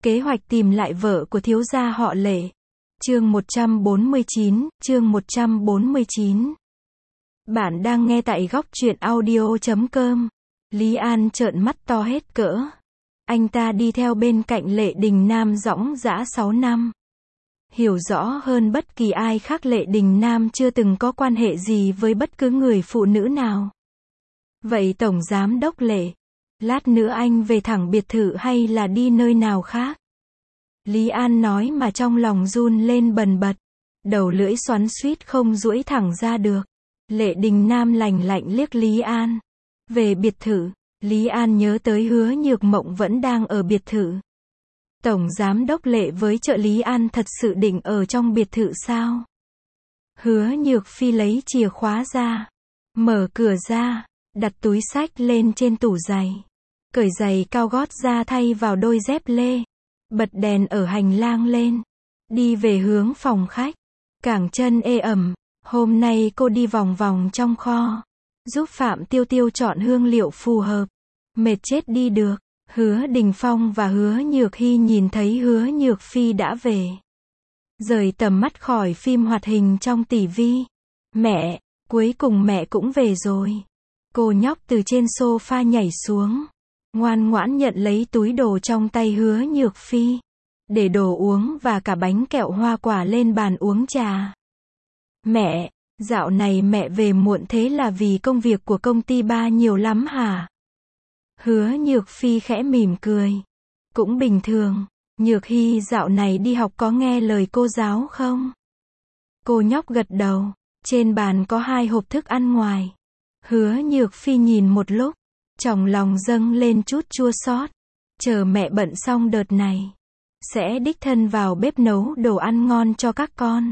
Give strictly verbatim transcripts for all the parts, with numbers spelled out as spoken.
Kế hoạch tìm lại vợ của thiếu gia họ Lệ. Chương một trăm bốn mươi chín, chương một trăm bốn mươi chín. Bạn đang nghe tại góc truyện audio chấm com. Lý An trợn mắt to hết cỡ. Anh ta đi theo bên cạnh Lệ Đình Nam dõng dã sáu năm. Hiểu rõ hơn bất kỳ ai khác Lệ Đình Nam chưa từng có quan hệ gì với bất cứ người phụ nữ nào. Vậy Tổng Giám Đốc Lệ, lát nữa anh về thẳng biệt thự hay là đi nơi nào khác? Lý An nói mà trong lòng run lên bần bật. Đầu lưỡi xoắn xuýt không duỗi thẳng ra được. Lệ Đình Nam lạnh lạnh liếc Lý An. Về biệt thự, Lý An nhớ tới Hứa Nhược Mộng vẫn đang ở biệt thự. Tổng Giám Đốc Lệ với trợ lý An thật sự định ở trong biệt thự sao? Hứa Nhược Phi lấy chìa khóa ra, mở cửa ra, đặt túi xách lên trên tủ giày. Cởi giày cao gót ra thay vào đôi dép lê. Bật đèn ở hành lang lên. Đi về hướng phòng khách. Cẳng chân ê ẩm. Hôm nay cô đi vòng vòng trong kho. Giúp Phạm Tiêu Tiêu chọn hương liệu phù hợp. Mệt chết đi được. Hứa Đình Phong và Hứa Nhược Hy nhìn thấy Hứa Nhược Phi đã về. Rời tầm mắt khỏi phim hoạt hình trong tivi. Mẹ, cuối cùng mẹ cũng về rồi. Cô nhóc từ trên sofa nhảy xuống. Ngoan ngoãn nhận lấy túi đồ trong tay Hứa Nhược Phi. Để đồ uống và cả bánh kẹo hoa quả lên bàn uống trà. Mẹ, dạo này mẹ về muộn thế là vì công việc của công ty ba nhiều lắm hả? Hứa Nhược Phi khẽ mỉm cười. Cũng bình thường. Nhược Hy dạo này đi học có nghe lời cô giáo không? Cô nhóc gật đầu. Trên bàn có hai hộp thức ăn ngoài. Hứa Nhược Phi nhìn một lúc. Trong lòng dâng lên chút chua xót. Chờ mẹ bận xong đợt này. Sẽ đích thân vào bếp nấu đồ ăn ngon cho các con.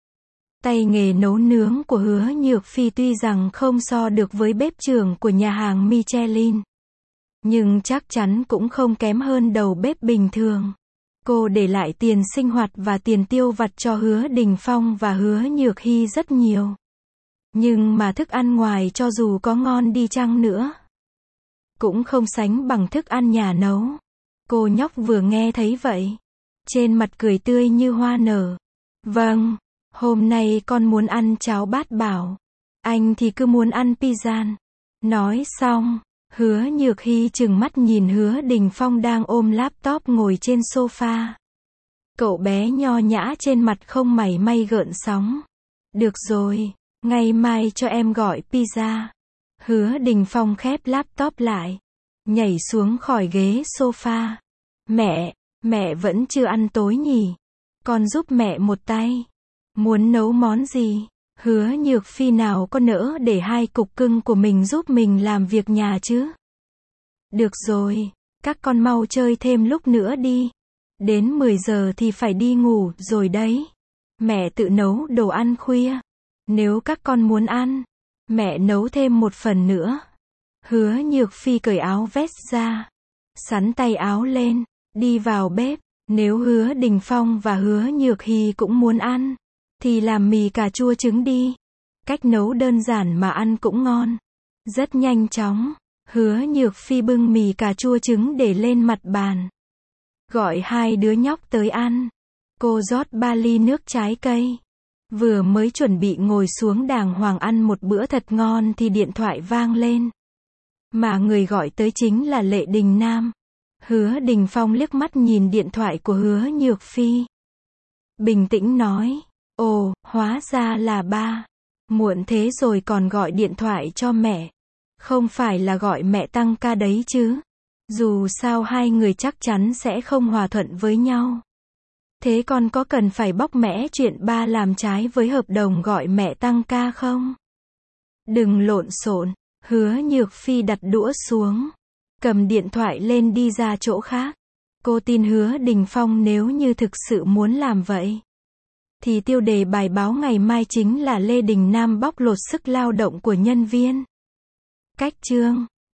Tay nghề nấu nướng của Hứa Nhược Phi tuy rằng không so được với bếp trưởng của nhà hàng Michelin. Nhưng chắc chắn cũng không kém hơn đầu bếp bình thường. Cô để lại tiền sinh hoạt và tiền tiêu vặt cho Hứa Đình Phong và Hứa Nhược Hy rất nhiều. Nhưng mà thức ăn ngoài cho dù có ngon đi chăng nữa, cũng không sánh bằng thức ăn nhà nấu. Cô nhóc vừa nghe thấy vậy. Trên mặt cười tươi như hoa nở. Vâng, hôm nay con muốn ăn cháo bát bảo. Anh thì cứ muốn ăn pizza. Nói xong, Hứa Nhược Hy trừng mắt nhìn Hứa Đình Phong đang ôm laptop ngồi trên sofa. Cậu bé nho nhã trên mặt không mảy may gợn sóng. Được rồi, ngày mai cho em gọi pizza. Hứa Đình Phong khép laptop lại. Nhảy xuống khỏi ghế sofa. Mẹ, mẹ vẫn chưa ăn tối nhỉ? Con giúp mẹ một tay. Muốn nấu món gì? Hứa Nhược Phi nào có nỡ để hai cục cưng của mình giúp mình làm việc nhà chứ? Được rồi, các con mau chơi thêm lúc nữa đi. Đến mười giờ thì phải đi ngủ rồi đấy. Mẹ tự nấu đồ ăn khuya. Nếu các con muốn ăn, mẹ nấu thêm một phần nữa. Hứa Nhược Phi cởi áo vest ra. Xắn tay áo lên. Đi vào bếp. Nếu Hứa Đình Phong và Hứa Nhược Hy cũng muốn ăn, thì làm mì cà chua trứng đi. Cách nấu đơn giản mà ăn cũng ngon. Rất nhanh chóng. Hứa Nhược Phi bưng mì cà chua trứng để lên mặt bàn. Gọi hai đứa nhóc tới ăn. Cô rót ba ly nước trái cây. Vừa mới chuẩn bị ngồi xuống đàng hoàng ăn một bữa thật ngon thì điện thoại vang lên. Mà người gọi tới chính là Lệ Đình Nam. Hứa Đình Phong liếc mắt nhìn điện thoại của Hứa Nhược Phi. Bình tĩnh nói. Ồ, hóa ra là ba. Muộn thế rồi còn gọi điện thoại cho mẹ. Không phải là gọi mẹ tăng ca đấy chứ. Dù sao hai người chắc chắn sẽ không hòa thuận với nhau. Thế con có cần phải bóc mẽ chuyện ba làm trái với hợp đồng gọi mẹ tăng ca không? Đừng lộn xộn. Hứa Nhược Phi đặt đũa xuống. Cầm điện thoại lên đi ra chỗ khác. Cô tin Hứa Đình Phong nếu như thực sự muốn làm vậy, thì tiêu đề bài báo ngày mai chính là Lê Đình Nam bóc lột sức lao động của nhân viên. Cách chương